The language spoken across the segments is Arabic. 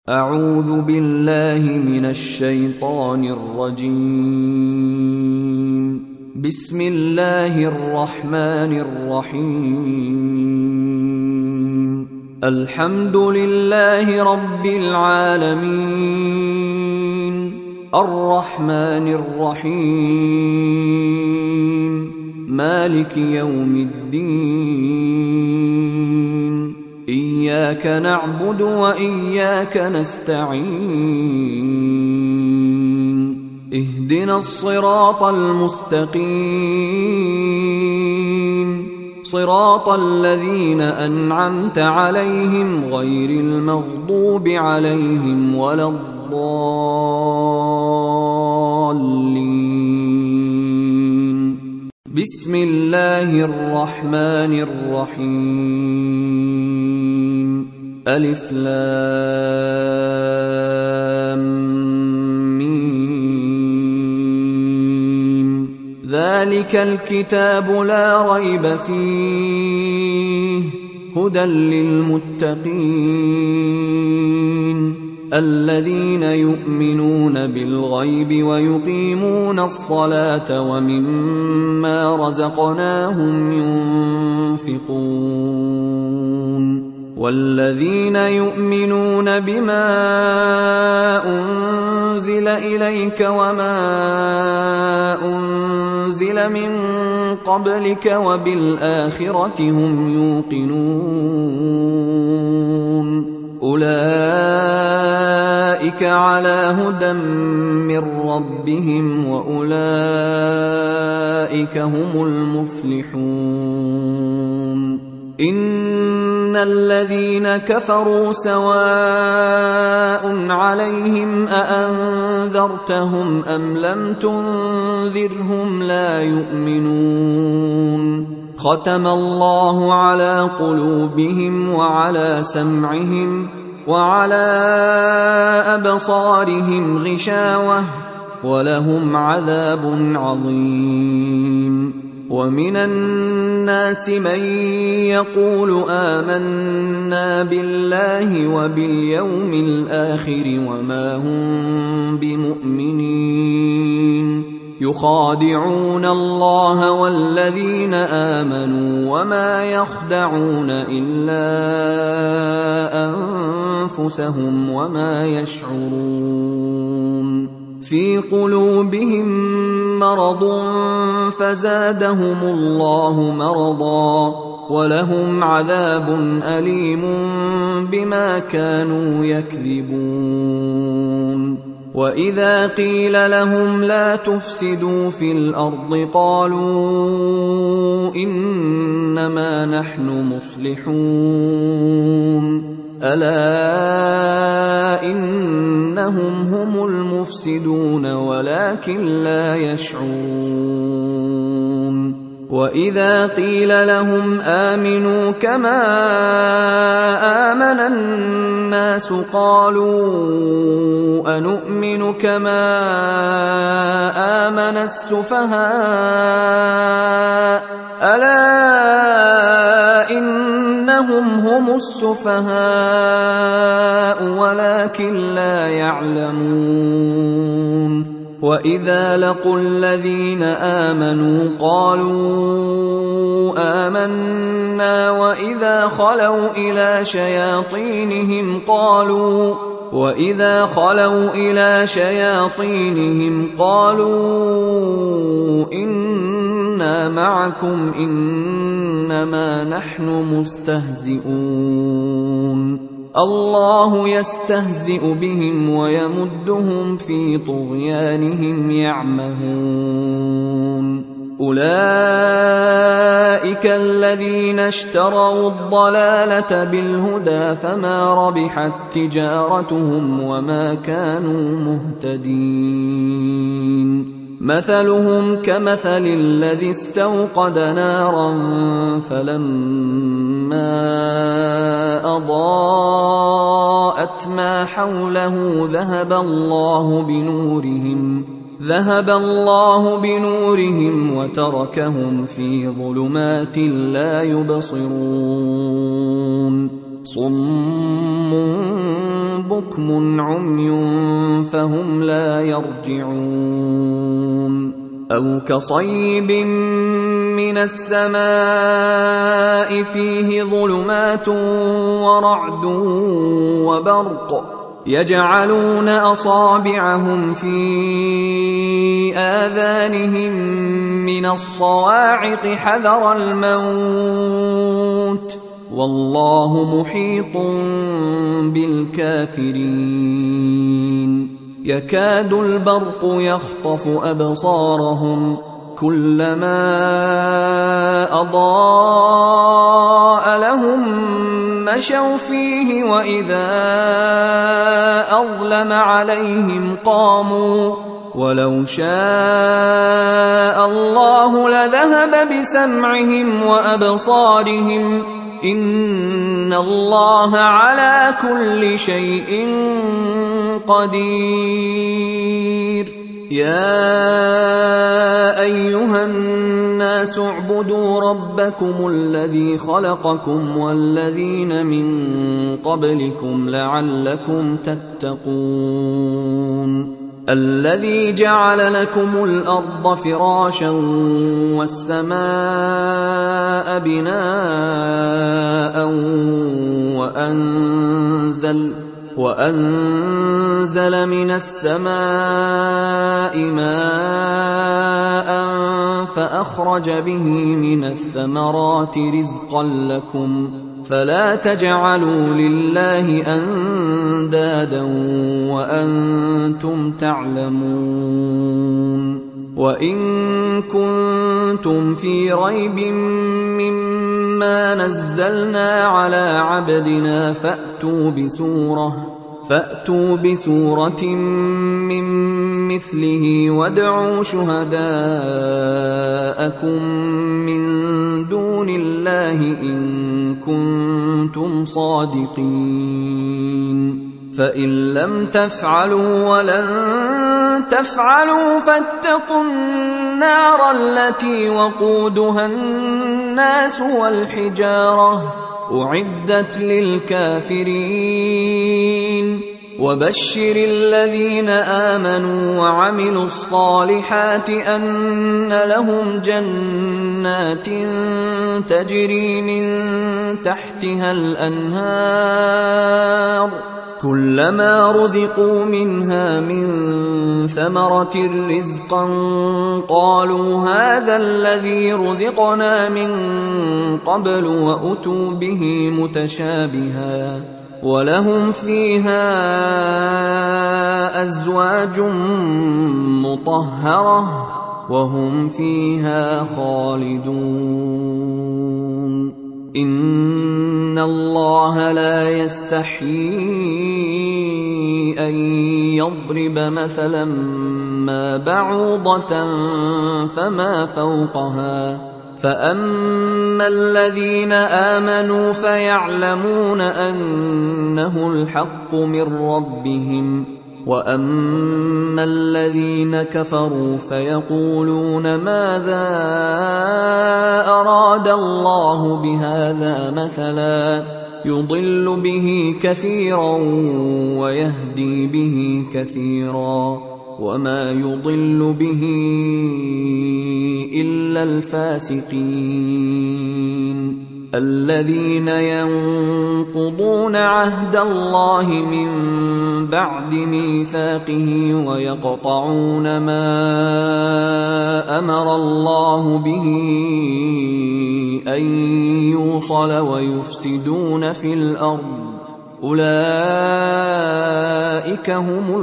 أعوذ بالله من الشيطان الرجيم. بسم الله الرحمن الرحيم. الحمد لله رب العالمين، الرحمن الرحيم، مالك يوم الدين، إياك نعبد وإياك نستعين، اهدنا الصراط المستقيم، صراط الذين أنعمت عليهم غير المغضوب عليهم ولا الضالين. بسم الله الرحمن الرحيم. ألف لام ميم. ذلك الكتاب لا ريب فيه، هدى للمتقين الذين يؤمنون بالغيب ويقيمون الصلاة ومما رزقناهم ينفقون والذين يؤمنون بما أنزل إليك وما أنزل من قبلك وبالآخرة هم يوقنون أولئك على هدى من ربهم وأولئك هم المفلحون. إن الذين كفروا سواء عليهم أأنذرتهم أم لم تنذرهم لا يؤمنون. ختم الله على قلوبهم وعلى سمعهم وعلى أبصارهم غشاوة ولهم عذاب عظيم. ومن الناس من يقول آمنا بالله وباليوم الآخر وما هم بمؤمنين، يخادعون الله والذين آمنوا وما يخدعون إلا أنفسهم وما يشعرون. في قلوبهم مرض فزادهم الله مرضا ولهم عذاب أليم بما كانوا يكذبون. وإذا قيل لهم لا تفسدوا في الأرض قالوا إنما نحن مصلحون. ألا إنهم هم المفسدون ولكن لا يشعرون. وإذا قيل لهم آمنوا كما آمن الناس قالوا أنؤمن كما آمن السفهاء. ألا إنهم هم السفهاء ولكن لا يعلمون. وإذا لقوا الذين آمنوا قالوا آمنا وإذا خلوا إلى شياطينهم قالوا إنا معكم إنما نحن مستهزئون. الله يستهزئ بهم ويمدهم في طغيانهم يعمهون. أولئك الذين اشتروا الضلالة بالهدى فما ربحت تجارتهم وما كانوا مهتدين. مثلهم كمثل الذي استوقد نارا فلما أضاءت ما حوله ذهب الله بنورهم وتركهم في ظلمات لا يبصرون. صم بكم عمي فهم لا يرجعون أو كصيب من السماء فيه ظلمات ورعد وبرق يجعلون أصابعهم في آذانهم من الصواعق حذر الموت والله محيط بالكافرين يكاد البرق يخطف أبصارهم كلما أضاء لهم مشوا فيه وإذا أظلم عليهم قاموا ولو شاء الله لذهب بسمعهم وأبصارهم إن الله على كل شيء قدير يا أيها الناس اعبدوا ربكم الذي خلقكم والذين من قبلكم لعلكم تتقون الذي جعل لكم الأرض فراشا والسماء بناء وأنزل من السماء ماء فأخرج به من الثمرات رزقا لكم فلا تجعلوا لله أندادا وأنتم تعلمون وإن كنتم في ريب مما نزلنا على عبدنا فأتوا بسورة من مثله وادعوا شهداءكم من دون الله إن كنتم صادقين فإن لم تفعلوا ولن تفعلوا فاتقوا النار التي وقودها الناس والحجارة أعدت للكافرين وبشر الذين آمنوا وعملوا الصالحات أن لهم جنات تجري من تحتها الأنهار كلما رزقوا منها من ثمرة رزقا قالوا هذا الذي رزقنا من قبل وأتوا به متشابها ولهم فيها أزواج مطهرة وهم فيها خالدون إن الله لا يستحيي أن يضرب مثلا ما بعوضة فما فوقها فأما الذين آمنوا فيعلمون أنه الحق من ربهم وأما الذين كفروا فيقولون ماذا أراد الله بهذا مثلا يضل به كثيرا ويهدي به كثيرا وما يضل به إلا الفاسقين الذين ينقضون عهد الله من بعد ميثاقه ويقطعون ما أمر الله به أن يوصل ويفسدون في الأرض أولئك هم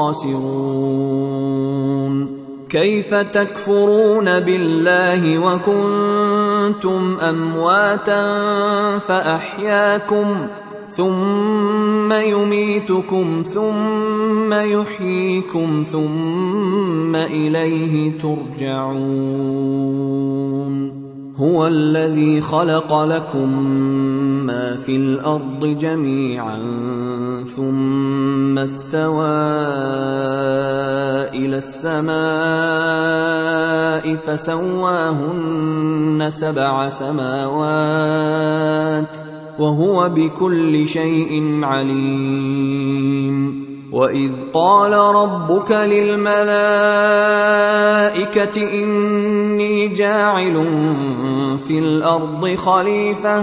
الخاسرون كيف تكفرون بالله وكنتم أمواتا فأحياكم ثم يميتكم ثم يحييكم ثم إليه ترجعون هو الذي خلق لكم ما في الأرض جميعا ثم استوى إلى السماء فسواهن 7 سماوات وهو بكل شيء عليم. وإذ قال ربك للملائكة إني جاعل في الأرض خليفة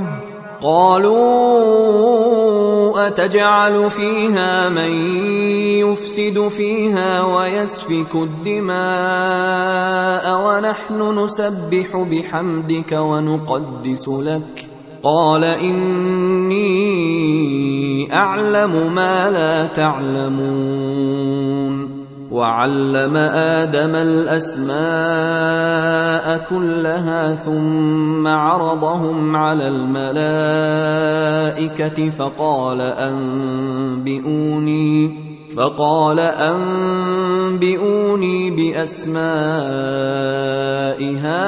قالوا أتجعل فيها من يفسد فيها ويسفك الدماء ونحن نسبح بحمدك ونقدس لك قال إني أعلم ما لا تعلمون. وعلم آدم الأسماء كلها ثم عرضهم على الملائكة فقال أنبئوني بأسماء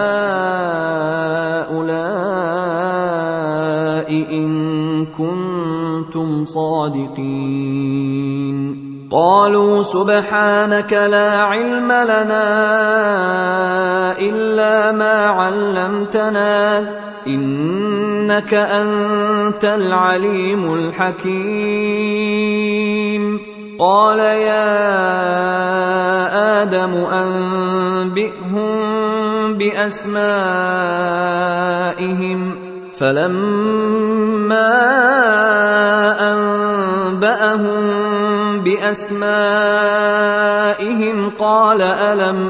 هؤلاء إن كنتم صادقين. قالوا سبحانك لا علم لنا إلا ما علمتنا إنك أنت العليم الحكيم. قال يا آدم أنبئهم بأسمائهم فلما أنبأهم بأسمائهم قال ألم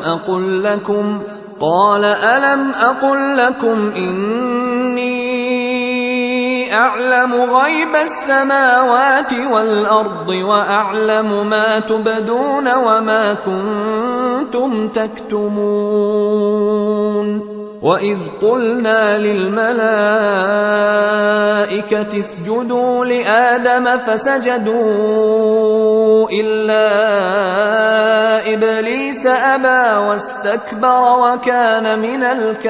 أقل لكم إني أعلم غيب السماوات والأرض وأعلم ما تبدون وما كنتم تكتمون. وإذ قلنا للملائكة اسجدوا لآدم فسجدوا إلا إبليس أبى واستكبر وكان من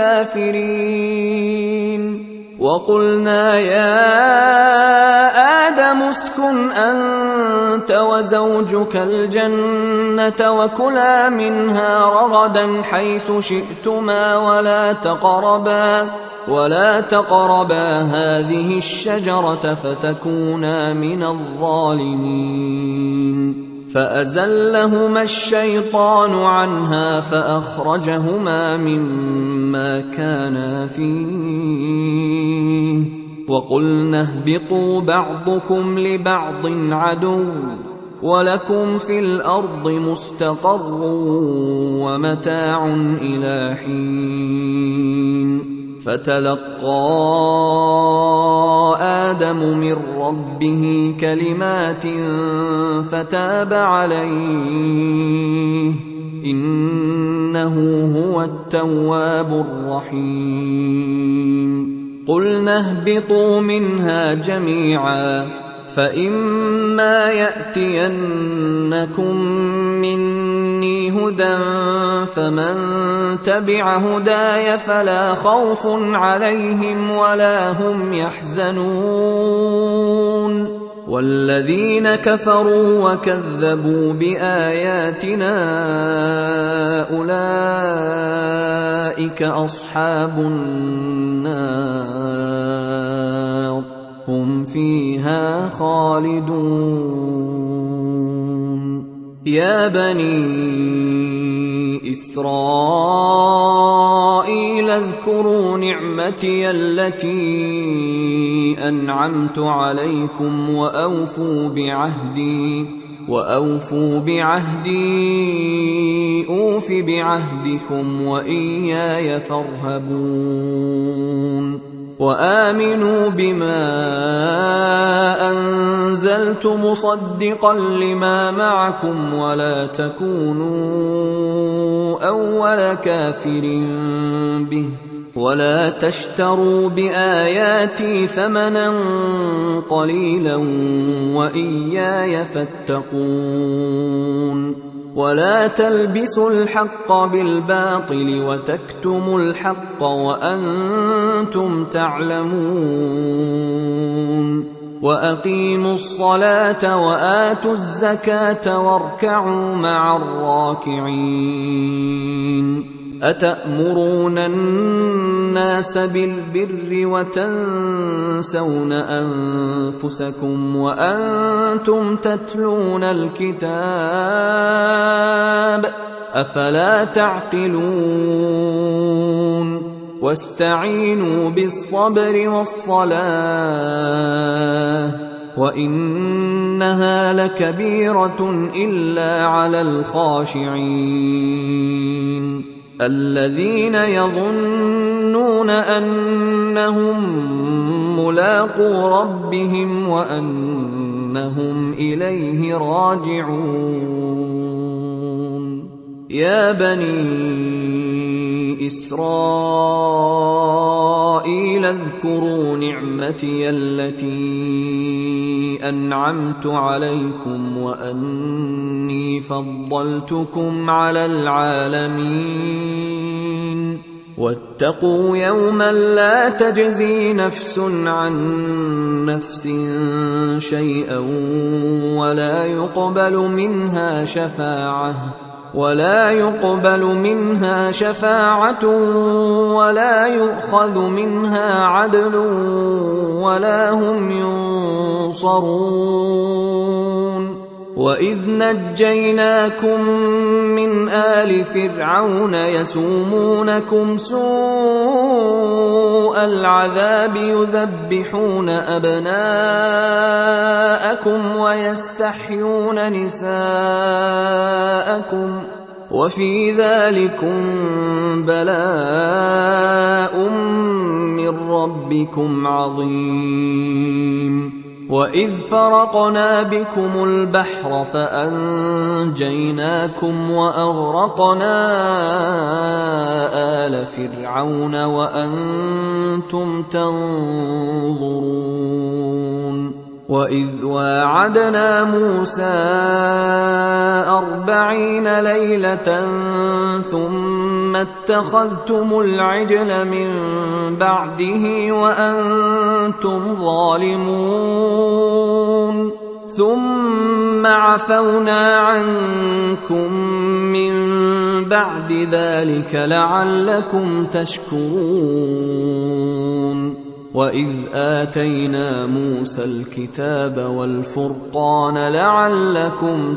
الكافرين. وقلنا يا آدم اسكن أنت وزوجك الجنة وكلا منها رغدا حيث شئتما ولا تقربا هذه الشجرة فتكونا من الظالمين. فأزلهما الشيطان عنها فأخرجهما مما كانا فيه وقلنا اهبطوا بعضكم لبعض عدو ولكم في الأرض مستقر ومتاع إلى حين. فتلقى آدم من ربه كلمات فتاب عليه إنه هو التواب الرحيم. قلنا اهبطوا منها جميعا فإما يأتينكم مني هدى فمن تبع هداي فلا خوف عليهم ولا هم يحزنون. والذين كفروا وكذبوا بآياتنا أولئك أصحاب النار هم فيها خالدون. يا بني إسرائيل اذكروا نعمتي التي أنعمت عليكم وأوفوا بعهدي أوف بعهدكم وإياي فارهبون. وآمنوا بما أنزلت مصدقا لما معكم ولا تكونوا أول كافر به ولا تشتروا بآياتي ثمنا قليلا وإياي فاتقون. ولا تلبسوا الحق بالباطل وتكتموا الحق وأنتم تعلمون. وأقيموا الصلاة وآتوا الزكاة واركعوا مع الراكعين أتأمرون الناس بالبر وتنسون أنفسكم وأنتم تتلون الكتاب أفلا تعقلون واستعينوا بالصبر والصلاة وإنها لكبيرة إلا على الخاشعين الذين يظنون أنهم ملاقو ربهم وأنهم إليه راجعون يا بني إسرائيل اذكروا نعمتي التي أنعمت عليكم وأني فضلتكم على العالمين واتقوا يوما لا تجزي نفس عن نفس شيئا ولا يقبل منها شفاعة ولا يؤخذ منها عدل ولا هم ينصرون وإذ نجيناكم من آل فرعون يسومونكم سوء العذاب يذبحون أبناءكم ويستحيون نساءكم وفي ذلكم بلاء من ربكم عظيم وإذ فرقنا بكم البحر فأنجيناكم وأغرقنا آل فرعون وأنتم تنظرون وإذ واعدنا موسى 40 ليلة ثم اتخذتم العجل من بعده وأنتم ظالمون ثم عفونا عنكم من بعد ذلك لعلكم تشكرون وإذ آتينا موسى الكتاب والفرقان لعلكم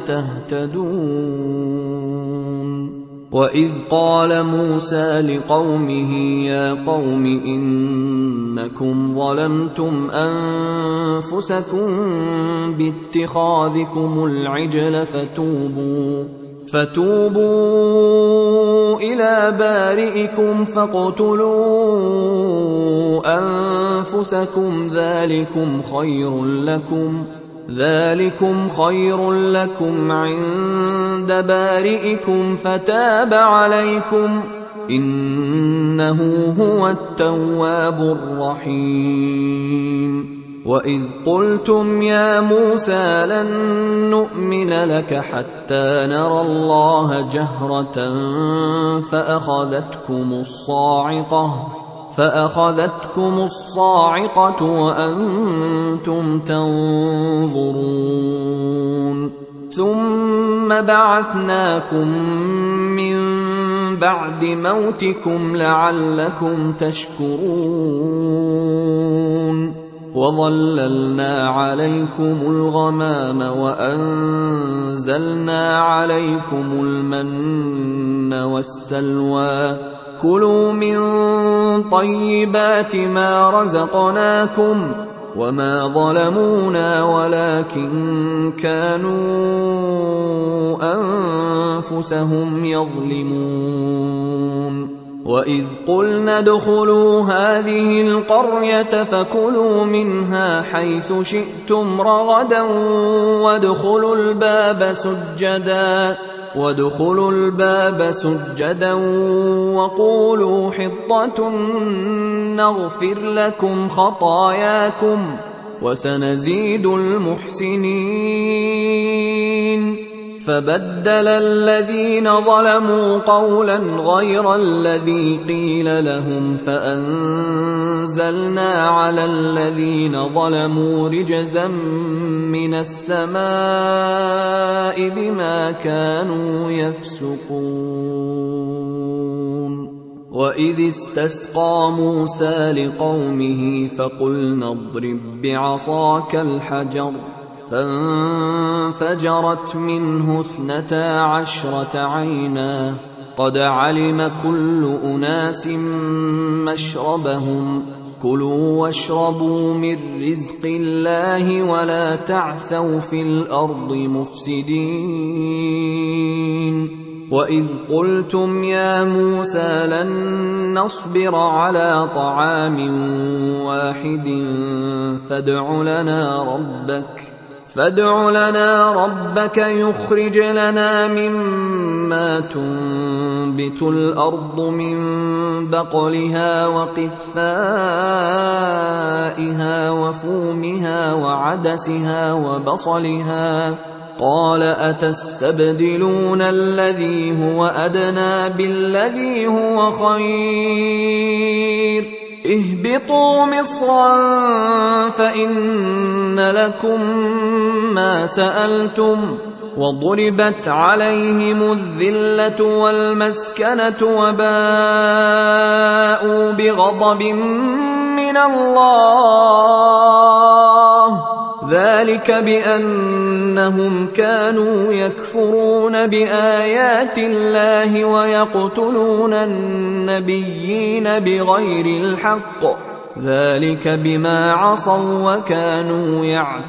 تهتدون وإذ قال موسى لقومه يا قوم إنكم ظلمتم أنفسكم باتخاذكم العجل فتوبوا إلى بارئكم فاقتلوا أنفسكم ذلكم خير لكم عند بارئكم فتاب عليكم إنه هو التواب الرحيم وإذ قلتم يا موسى لن نؤمن لك حتى نرى الله جهرة فأخذتكم الصاعقة وأنتم تنظرون ثم بعثناكم من بعد موتكم لعلكم تشكرون وظللنا عليكم الغمام وأنزلنا عليكم المن والسلوى كلوا من طيبات ما رزقناكم وما ظلمونا ولكن كانوا أنفسهم يظلمون وإذ قلنا ادخلوا هذه القرية فكلوا منها حيث شئتم رغدا وادخلوا الباب سجدا وقولوا حطة نغفر لكم خطاياكم وسنزيد المحسنين فبدل الذين ظلموا قولا غير الذي قيل لهم فأنزلنا على الذين ظلموا رجزا من السماء بما كانوا يفسقون. وإذ استسقى موسى لقومه فقلنا اضرب بعصاك الحجر فانفجرت منه 12 عينا قد علم كل أناس مشربهم كلوا واشربوا من رزق الله ولا تعثوا في الأرض مفسدين. وإذ قلتم يا موسى لن نصبر على طعام واحد فادع لنا ربك يخرج لنا مما تنبت الأرض من بقلها وقثائها وفومها وعدسها وبصلها قال أتستبدلون الذي هو أدنى بالذي هو خير اهبطوا مصرا فإن لكم ما سألتم وضربت عليهم الذلة والمسكنة وباءوا بغضب من الله ذلك بأنهم كانوا يكفرون بآيات الله ويقتلون النبيين بغير الحق ذلك بما عصوا وكانوا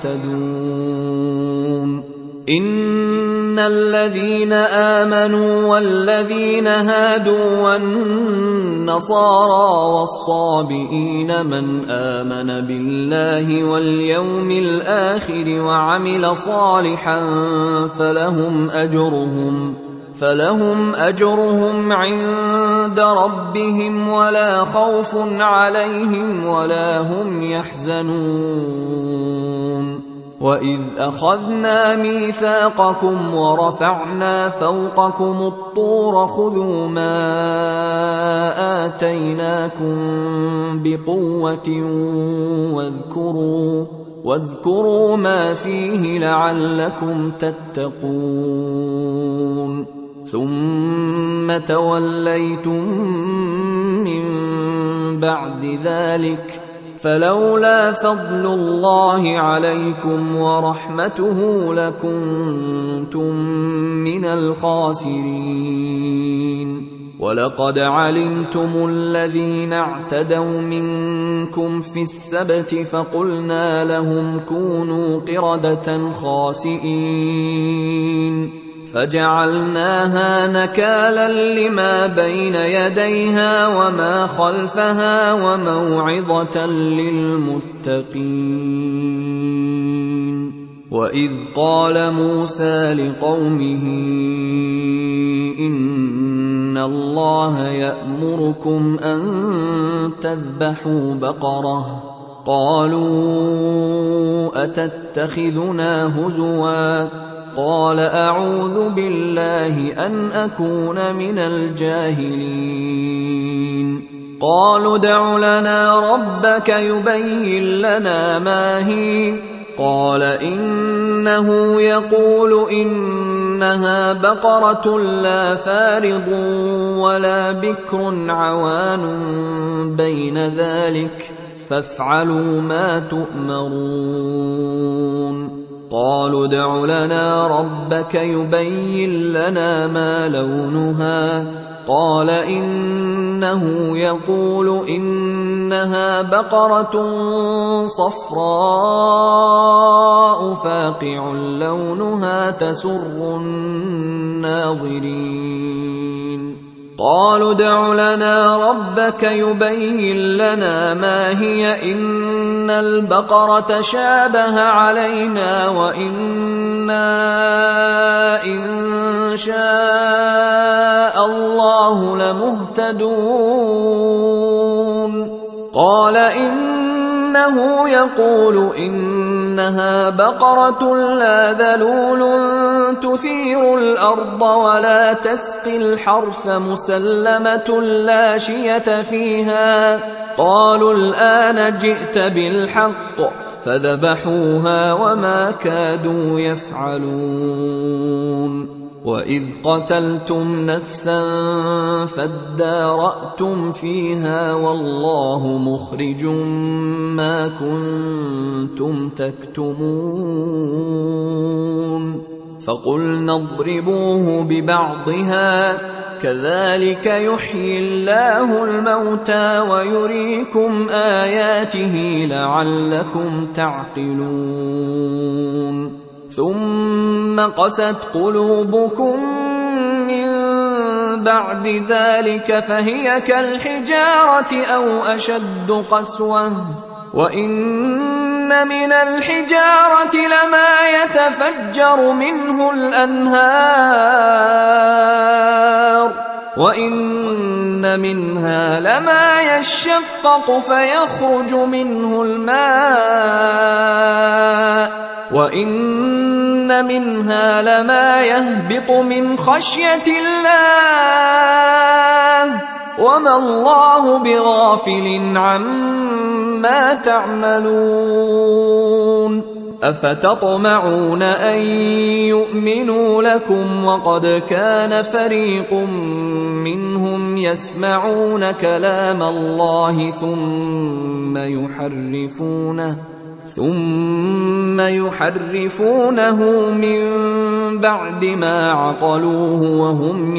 يعتدون. إن الذين آمنوا والذين هادوا والنصارى والصابئين من آمن بالله واليوم الآخر وعمل صالحا فلهم أجرهم عند ربهم ولا خوف عليهم ولا هم يحزنون. وإذ أخذنا ميثاقكم ورفعنا فوقكم الطور خذوا ما آتيناكم بقوة واذكروا ما فيه لعلكم تتقون. ثم توليتم من بعد ذلك فلولا فضل الله عليكم ورحمته لكنتم من الخاسرين. ولقد علمتم الذين اعتدوا منكم في السبت فقلنا لهم كونوا قردة خاسئين فجعلناها نكالا لما بين يديها وما خلفها وموعظة للمتقين. وإذ قال موسى لقومه إن الله يأمركم أن تذبحوا بقرة قالوا أتتخذنا هزوا قال أعوذ بالله أن أكون من الجاهلين. قالوا ادع لنا ربك يبين لنا ما هي قال إنه يقول إنها بقرة لا فارض ولا بكر عوان بين ذلك فافعلوا ما تؤمرون. قالوا ادع لنا ربك يبين لنا ما لونها قال إنه يقول إنها بقرة صفراء فاقع لونها تسر الناظرين. قالوا ادع لنا ربك يبين لنا ما هي إن البقرة شابه علينا وإنا إن شاء الله لمهتدون. قال إنه يقول إنها بقرة لا ذلول تثير الأرض ولا تسقي الحرث مسلمة لا شية فيها. قالوا الآن جئت بالحق فذبحوها وما كادوا يفعلون. وإذ قتلتم نفسا فادارأتم فيها والله مخرج ما كنتم تكتمون. فقلنا اضربوه ببعضها كذلك يحيي الله الموتى ويريكم آياته لعلكم تعقلون. ثم قست قلوبكم من بعد ذلك فهي كالحجارة أو أشد قسوة. وإن من الحجارة لما يتفجر منه الأنهار وإن منها لما يشقق فيخرج منه الماء وإن منها لما يهبط من خشية الله وما الله بغافل عما تعملون. أفتطمعون أن يؤمنوا لكم وقد كان فريق منهم يسمعون كلام الله ثم يحرفونه من بعد ما عقلوه وهم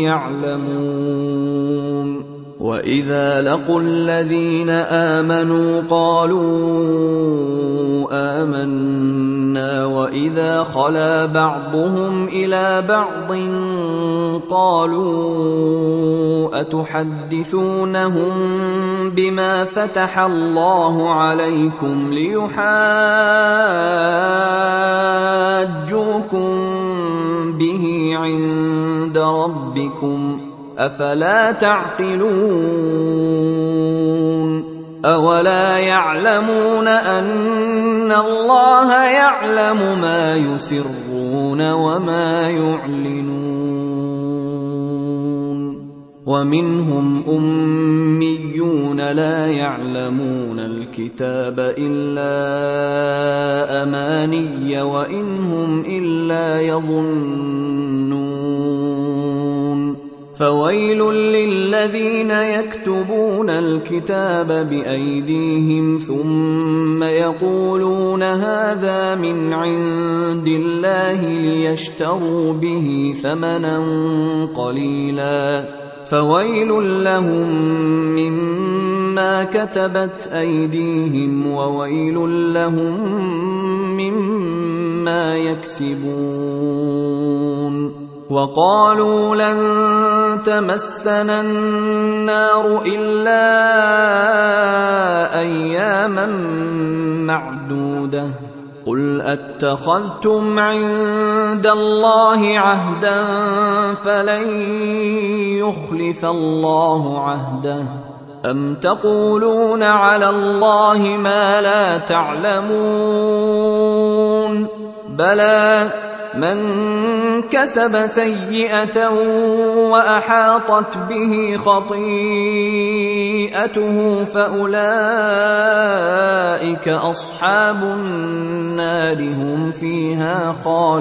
يعلمون. وإذا لقوا الذين آمنوا قالوا آمنا وإذا خلا بعضهم إلى بعض قالوا أتحدثونهم بما فتح الله عليكم ليحاجوكم به عند ربكم أفلا تعقلون. أولا يعلمون أن الله يعلم ما يسرون وما يعلنون. ومنهم أميون لا يعلمون الكتاب إلا أماني وإنهم إلا يظنون. فويل للذين يكتبون الكتاب بأيديهم ثم يقولون هذا من عند الله ليشتروا به ثمنا قليلا فويل لهم مما كتبت أيديهم وويل لهم مما يكسبون. وقالوا لن تمسنا النار إلا أياما معدودة قل أتخذتم عند الله عهدا فلن يخلف الله عهده أم تقولون على الله ما لا تعلمون. بلى من كسب سيئة وأحاطت به خطيئته فأولئك أصحاب النار هم فيها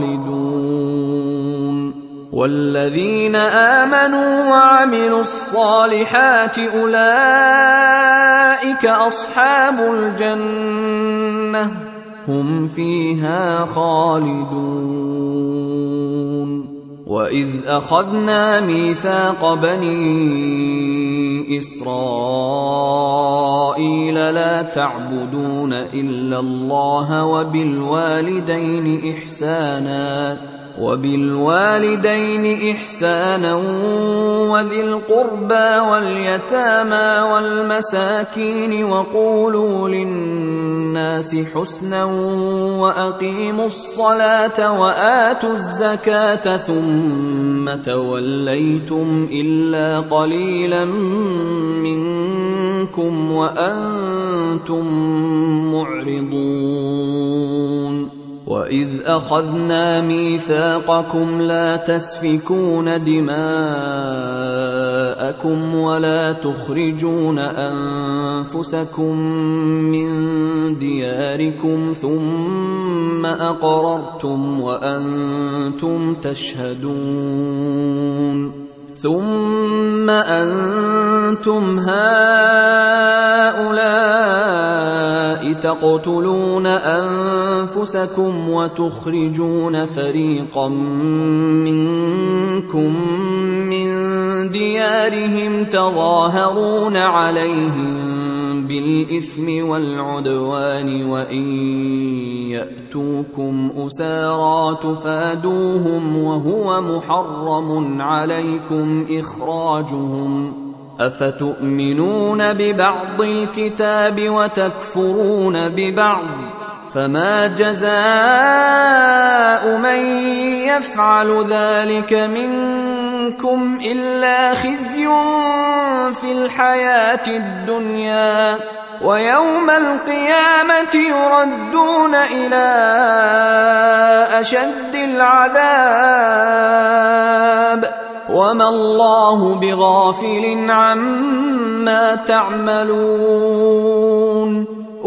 خالدون. والذين آمنوا وعملوا الصالحات أولئك أصحاب الجنة هم فيها خالدون. وإذ أخذنا ميثاق بني إسرائيل لا تعبدون إلا الله وبالوالدين إحسانا وذي القربى واليتامى والمساكين وقولوا للناس حسنا وأقيموا الصلاة وآتوا الزكاة ثم توليتم إلا قليلا منكم وأنتم معرضون. وإذ أخذنا ميثاقكم لا تسفكون دماءكم ولا تخرجون أنفسكم من دياركم ثم أقررتم وأنتم تشهدون ثم أنتم هؤلاء تقتلون أنفسكم وتخرجون فريقا منكم من ديارهم تظاهرون عليهم بالإثم والعدوان وإن يأتوكم أسارى تفادوهم وهو محرم عليكم إخراجهم أفتؤمنون ببعض الكتاب وتكفرون ببعض فما جزاء من يفعل ذلك منكم إلا خزي في الحياة الدنيا ويوم القيامة يردون إلى أشد العذاب وما الله بغافل عما تعملون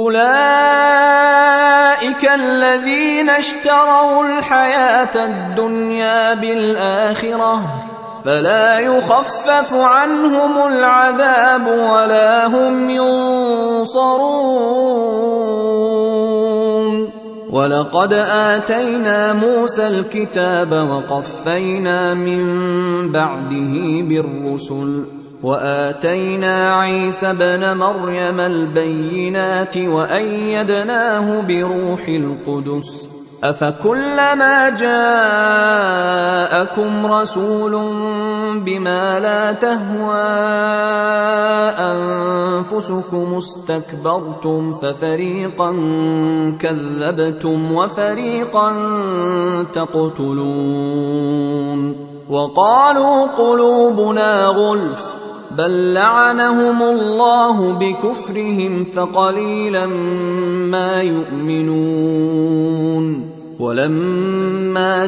أولئك الذين اشتروا الحياة الدنيا بالآخرة فلا يخفف عنهم العذاب ولا هم ينصرون ولقد آتينا موسى الكتاب وقفينا من بعده بالرسل وآتينا عيسى ابن مريم البينات وأيدناه بروح القدس أفكلما جاءكم رسول بما لا تهوى أنفسكم استكبرتم ففريقا كذبتم وفريقا تقتلون وقالوا قلوبنا غلف بل لعنهم الله بكفرهم فقليلا ما يؤمنون ولما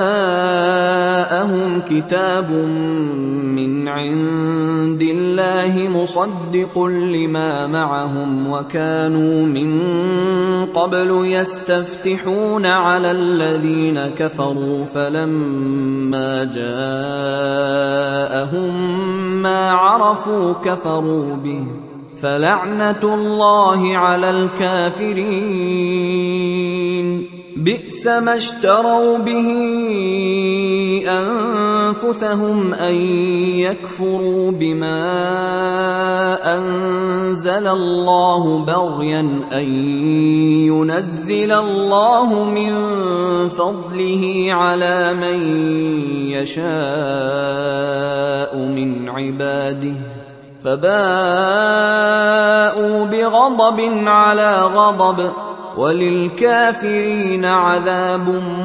جاءهم كتاب من عند الله مصدق لما معهم وكانوا من قبل يستفتحون على الذين كفروا فلما جاءهم ما عرفوا كفروا به فلعنة الله على الكافرين بئس ما اشتروا به أنفسهم أن يكفروا بما أنزل الله بغيا أن ينزل الله من فضله على من يشاء من عباده فباءوا بغضب على غضب وللكافرين عذاب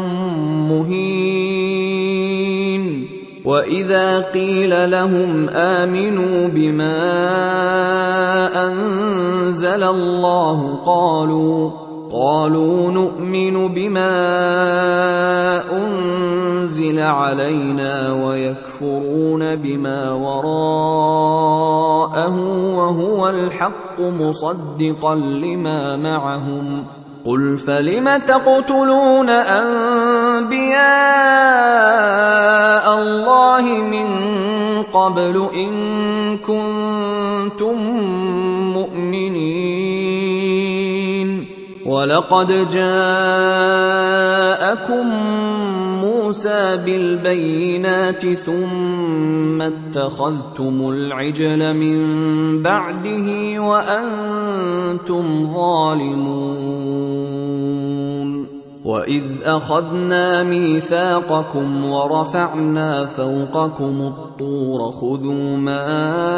مهين وإذا قيل لهم آمنوا بما أنزل الله قالوا نؤمن بما أنزل علينا ويكفرون بما وراءه وهو الحق مصدقا لما معهم قل فلم تقتلون أنبياء الله من قبل إن كنتم مؤمنين ولقد جاءكم موسى بالبينات ثم اتخذتم العجل من بعده وأنتم ظالمون وإذ أخذنا ميثاقكم ورفعنا فوقكم الطور خذوا ما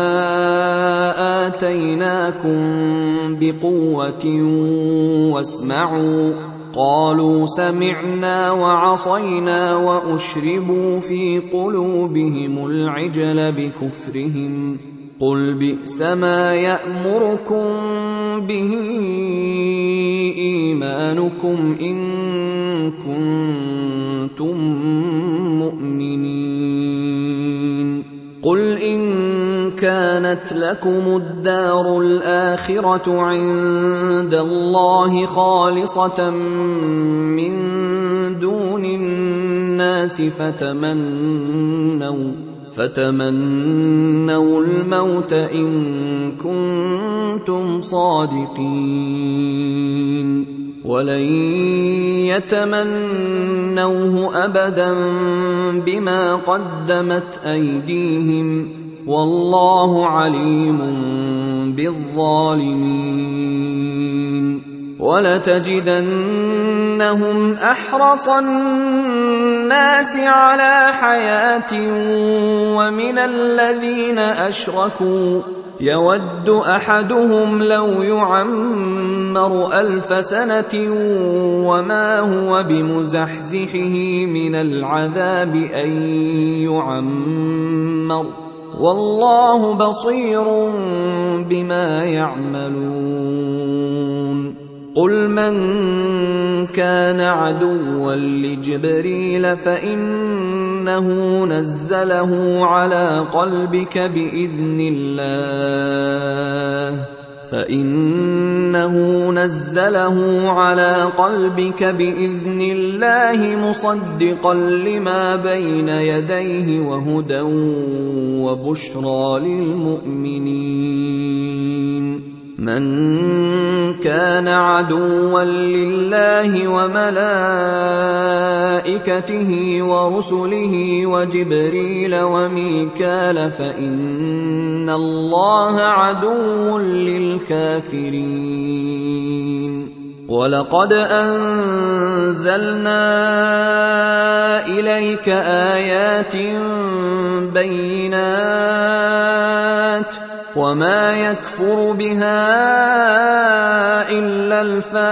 آتيناكم بقوة واسمعوا قالوا سمعنا وعصينا وأشربوا في قلوبهم العجل بكفرهم قل بئس ما يأمركم به إيمانكم إن كنتم مؤمنين. قل إن كانت لكم الدار الآخرة عند الله خالصة من دون الناس فتمنوا الموت إن كنتم صادقين ولن يتمنوه أبدا بما قدمت أيديهم والله عليم بالظالمين. ولتجدنهم أحرص الناس على حياة ومن الذين أشركوا يود أحدهم لو يعمر 1000 سنة وما هو بمزحزحه من العذاب أن يعمر والله بصير بما يعملون. قل من كان عدوا لجبريل فإنه نزله على قلبك بإذن الله مصدقا لما بين يديه وهدى وبشرى للمؤمنين. من كان عدوا لله وملائكته ورسله وجبريل وميكال فإن الله عدو للكافرين. ولقد أنزلنا إليك آيات بينات وما يكفر بها إلا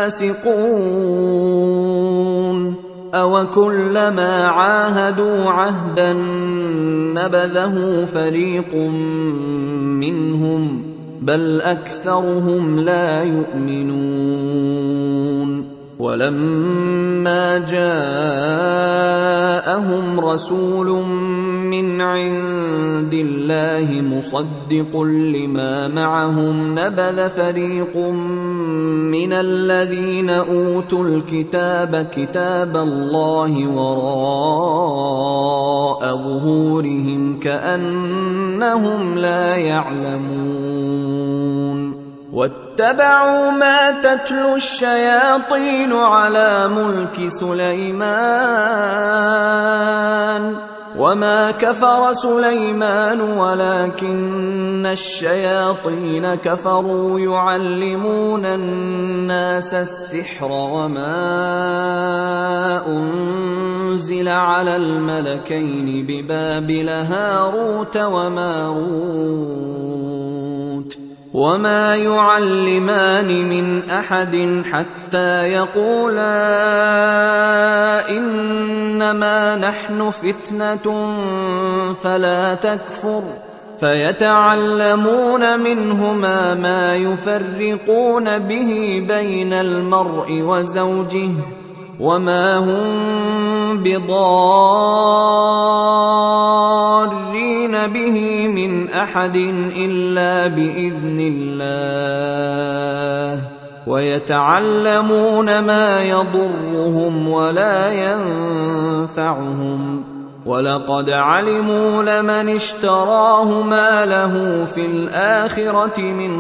الفاسقون. أوكلما عاهدوا عهدا نبذه فريق منهم بل أكثرهم لا يؤمنون. ولما جاءهم رسول من عند الله مصدق لما معهم نبذ فريق من الذين أوتوا الكتاب كتاب الله وراء ظهورهم كأنهم لا يعلمون. واتبعوا ما تتلو الشياطين على ملك سليمان وما كفر سليمان ولكن الشياطين كفروا يعلمون الناس السحر وما أنزل على الملكين ببابل هاروت وماروت وما يعلمان من أحد حتى يقولا إنما نحن فتنة فلا تكفر فيتعلمون منهما ما يفرقون به بين المرء وزوجه وما هم بضارين به من أحد إلا بإذن الله ويتعلمون ما يضرهم ولا ينفعهم ولقد علموا لمن اشتراه ما له في الآخرة من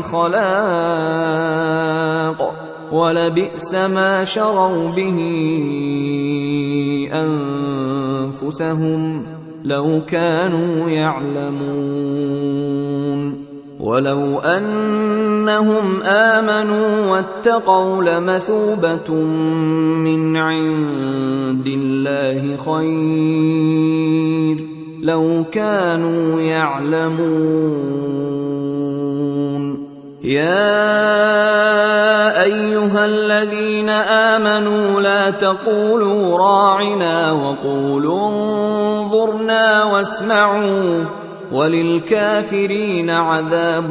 خلاق ولبئس ما شروا به أنفسهم لو كانوا يعلمون. ولو أنهم آمنوا واتقوا لمثوبة من عند الله خير لو كانوا يعلمون. يا أيها الذين آمنوا لا تقولوا راعنا وقولوا انظرنا واسمعوا وللكافرين عذاب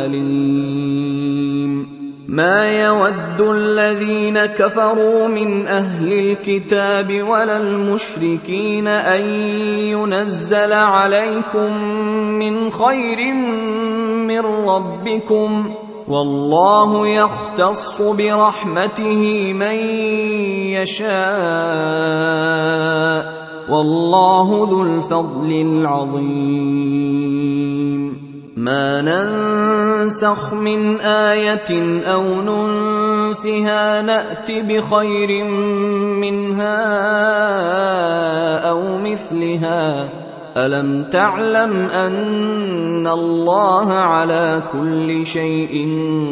أليم. ما يود الذين كفروا من أهل الكتاب ولا المشركين أن ينزل عليكم من خير من ربكم، والله يختص برحمته من يشاء، والله ذو الفضل العظيم. ما ننسخ من آية أو ننسها نأت بخير منها أو مثلها. ألم تعلم أن الله على كل شيء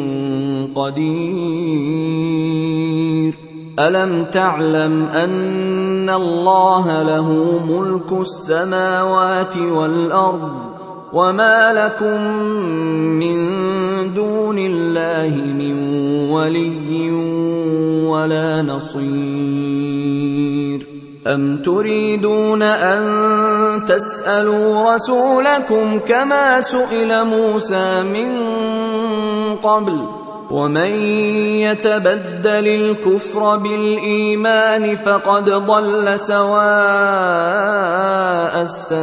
قدير؟ ألم تعلم أن الله له ملك السماوات والأرض، وما لكم من دون الله من ولي ولا نصير؟ أم تريدون أن تسألوا رسولكم كما سئل موسى من قبل؟ ومن يتبدل الكفر بالإيمان فقد ضل سواء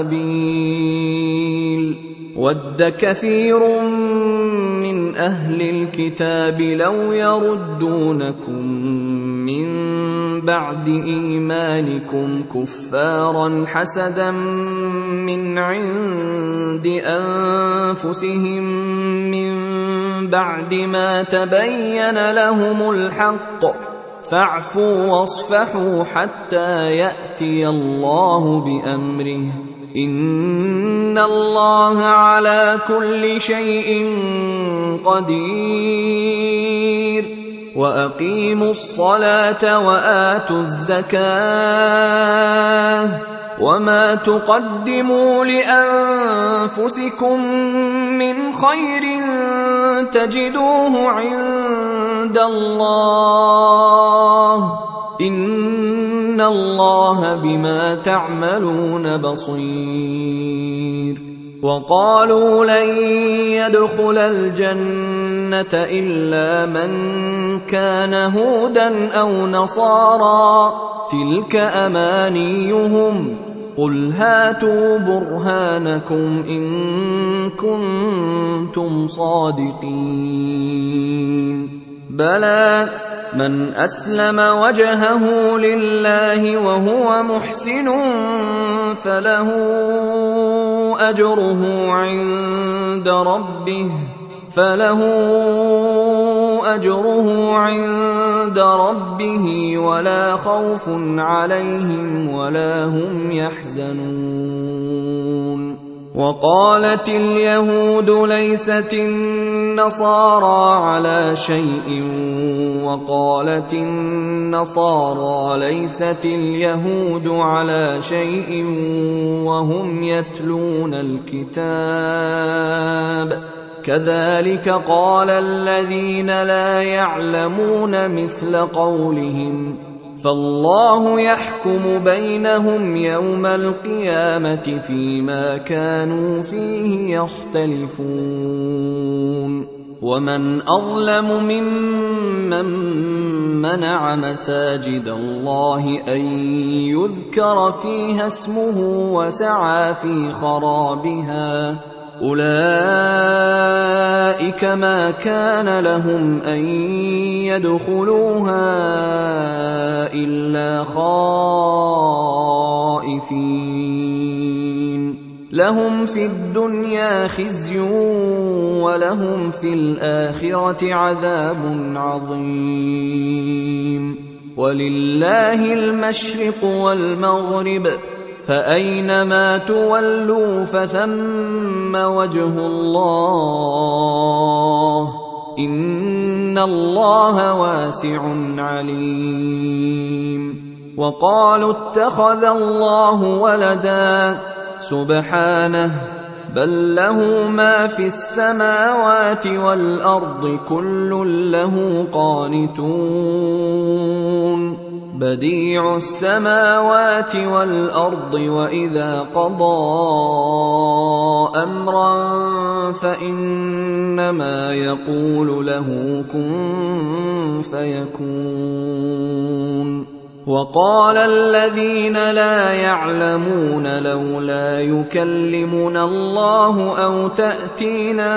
السبيل. ود كثير من أهل الكتاب لو يردونكم من بعد إيمانكم كفارا حسدا من عند أنفسهم من بعد ما تبين لهم الحق، فاعفوا واصفحوا حتى يأتي الله بأمره، إن الله على كل شيء قدير. وأقيموا الصلاة وآتوا الزكاة، وما تقدموا لأنفسكم من خير تجدوه عند الله، إن الله بما تعملون بصير. وقالوا لن يدخل الجنة إلا من كان هودا أو نصارى، تلك أمانيهم، قل هاتوا برهانكم إن كنتم صادقين. بلى من أسلم وجهه لله وهو محسن فله أجره عند ربه ولا خوف عليهم ولا هم يحزنون. وقالت اليهود ليست النصارى على شيء، وقالت النصارى ليست اليهود على شيء وهم يتلون الكتاب، كذلك قال الذين لا يعلمون مثل قولهم، فالله يحكم بينهم يوم القيامة فيما كانوا فيه يختلفون. ومن أظلم ممن منع مساجد الله أن يذكر فيها اسمه وسعى في خرابها، أولئك ما كان لهم أن يدخلوها إلا خائفين، لهم في الدنيا خزي ولهم في الآخرة عذاب عظيم. ولله المشرق والمغرب، فأينما تولوا فثم وجه الله، إن الله واسع عليم. وقالوا اتخذ الله ولدا، سبحانه، بل له ما في السماوات والأرض كل له قانتون. بديع السماوات والأرض وإذا قضى أمرا فإنما يقول له كن فيكون. وقال الذين لا يعلمون لولا يكلمنا الله أو تأتينا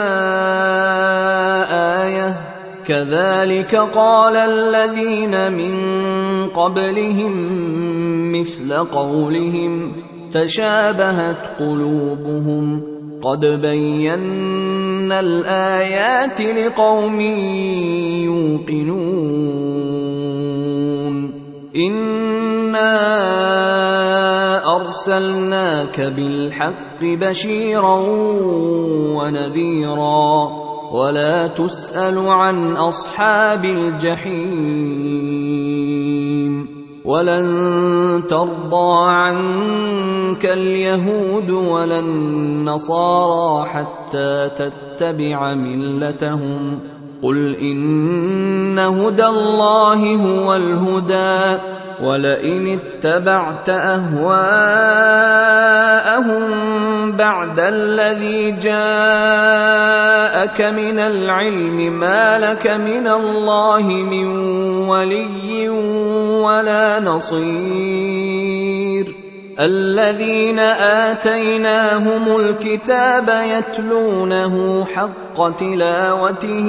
آية كذلك قال الذين من قبلهم مثل قولهم تشابهت قلوبهم قد بينا الآيات لقوم يوقنون. إنا أرسلناك بالحق بشيرا ونذيرا ولا تسأل عن أصحاب الجحيم. ولن ترضى عنك اليهود ولا النصارى حتى تتبع ملتهم قل إن هدى الله هو الهدى ولئن اتبعت أهواءهم بعد الذي جاءك من العلم ما لك من الله من ولي ولا نصير. الذين آتيناهم الكتاب يتلونه حق تلاوته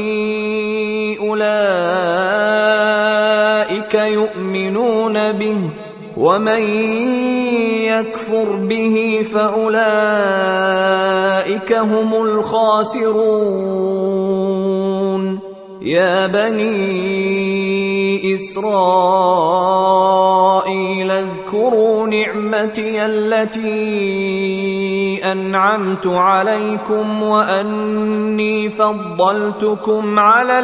أولئك يؤمنون به ومن يكفر به فأولئك هم الخاسرون. يا بني إسرائيل اذكروا نعمتي التي أنعمت عليكم وأني فضلتكم على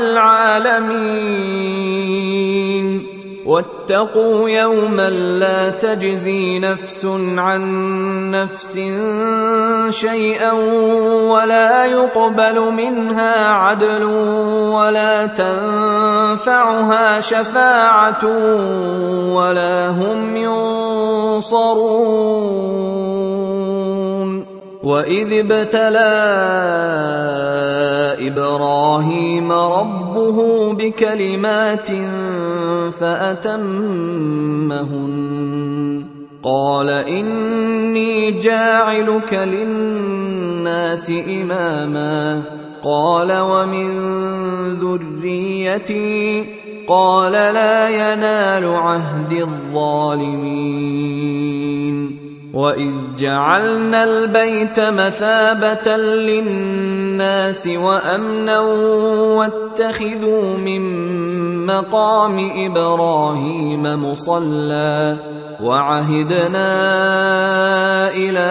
العالمين. واتقوا يوما لا تجزي نفس عن نفس شيئا ولا يقبل منها عدل ولا تنفعها شفاعة ولا هم ينصرون. وإذ ابتلى إبراهيم ربه بكلمات فأتمهن قال إني جاعلك للناس إماما قال ومن ذريتي قال لا ينال عهد الظالمين. وإذ جعلنا البيت مثابة للناس وأمنا واتخذوا من مقام إبراهيم مصلى وعهدنا إلى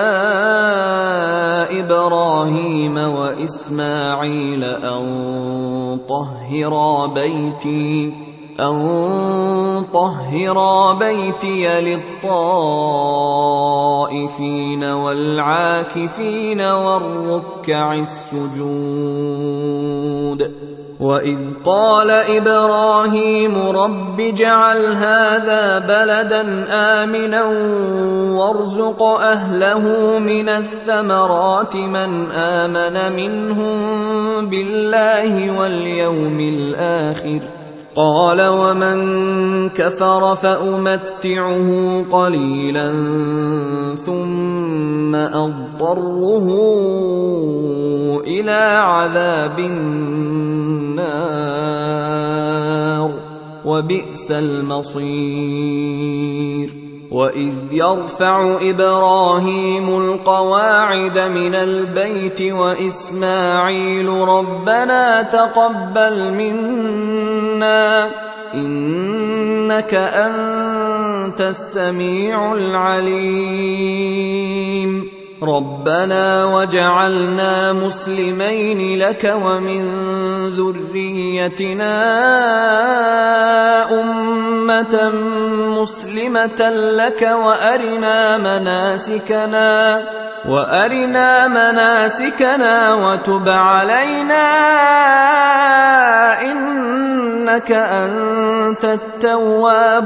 إبراهيم وإسماعيل أن طهرا بيتي للطائفين والعاكفين والركع السجود. وإذ قال إبراهيم رب اجعل هذا بلدا آمنا وارزق أهله من الثمرات من آمن منهم بالله واليوم الآخر قال ومن كفر فأمتعه قليلا ثم أضطره إلى عذاب النار وبئس المصير. وإذ يرفع إبراهيم القواعد من البيت وإسماعيل ربنا تقبل منا إنك أنت السميع العليم. ربنا وجعلنا مسلمين لك ومن ذريتنا أمة مسلمة لك وأرنا مناسكنا وتب علينا إنك إنك أنت التواب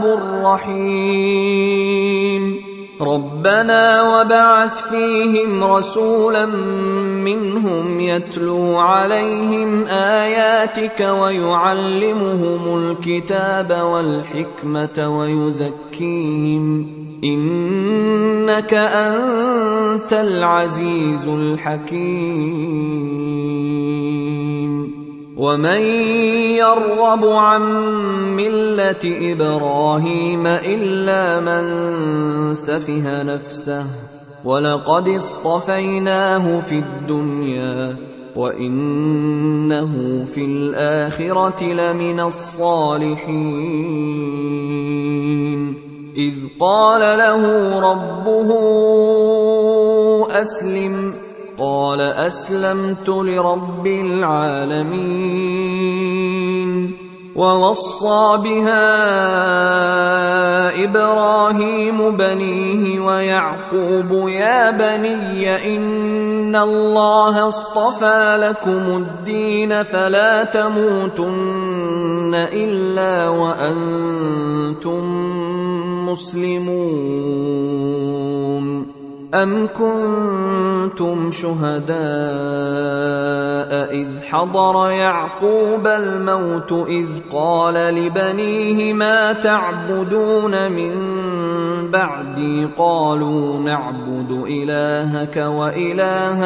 الرحيم ربنا وابعث فيهم رسولا منهم يتلو عليهم آياتك ويعلمهم الكتاب والحكمة ويزكيهم إنك أنت العزيز الحكيم ومن يرغب عن ملة إبراهيم إلا من سفه نفسه ولقد اصطفيناه في الدنيا وإنه في الآخرة لمن الصالحين إذ قال له ربه أسلم قال أسلمت لرب العالمين ووصى بها إبراهيم بنيه ويعقوب يا بني إن الله اصطفى لكم الدين فلا تموتن إلا وأنتم مسلمون أم كنتم شهداء إذ حضر يعقوب الموت إذ قال لبنيه ما تعبدون من بعدي قالوا نعبد إلهك وإله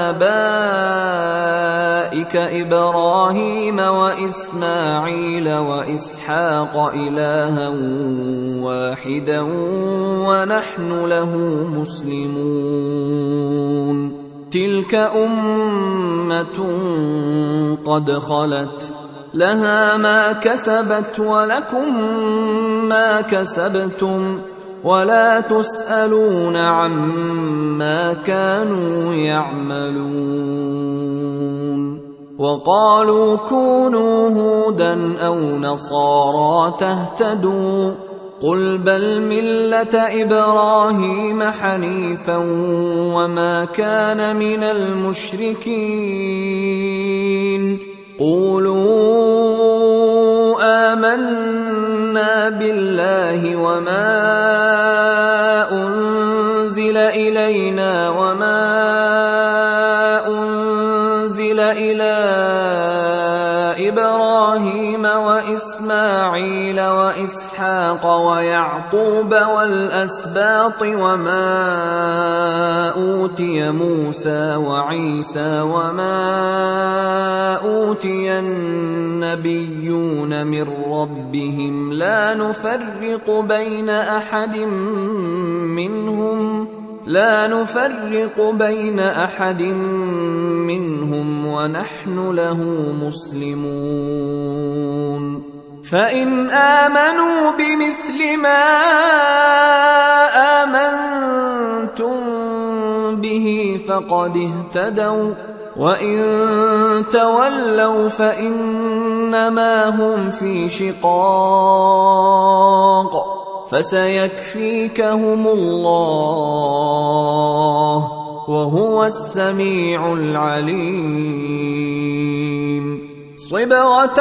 آبائك إبراهيم وإسماعيل وإسحاق إلها واحدا ونحن له مسلمون تلك أمة قد خلت لها ما كسبت ولكم ما كسبتم ولا تسألون عما كانوا يعملون وقالوا كونوا هودا أو نصارى تهتدوا قل بل ملة إبراهيم حنيفا وما كان من المشركين قولوا آمنا بالله وما أنزل إلينا وما أنزل إلى إبراهيم وإسماعيل وإسحاق ويعقوب والأسباط وما أوتي موسى وعيسى وما أوتي النبيون من ربهم لا نفرق بين أحد منهم ونحن له مسلمون فإن آمنوا بمثل ما آمنتم به فقد اهتدوا وإن تولوا فإنما هم في شقاق فسيكفيكهم الله وهو السميع العليم صبغة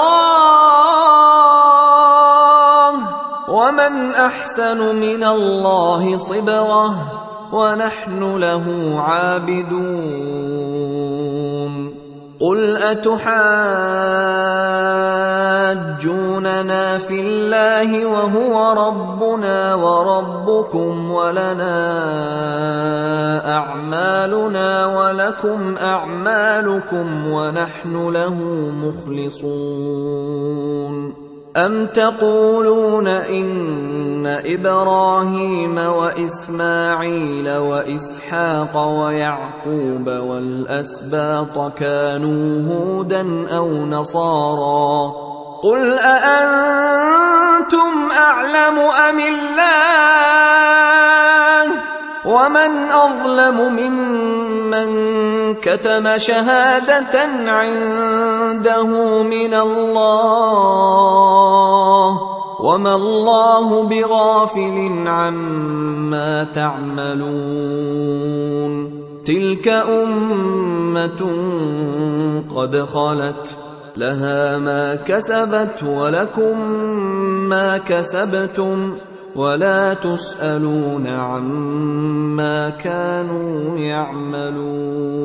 الله ومن أحسن من الله صبغة ونحن له عابدون قل أتحاجوننا في الله وهو ربنا وربكم ولنا أعمالنا ولكم أعمالكم ونحن له مخلصون أم تقولون إن إبراهيم وإسماعيل وإسحاق ويعقوب والأسباط كانوا هودا أو نصارى قل أأنتم أعلم أم الله ومن أظلم ممن كتم شهادة عنده من الله وما الله بغافل عما تعملون تلك أمة قد خلت لها ما كسبت ولكم ما كسبتم ولا تسألون عما كانوا يعملون.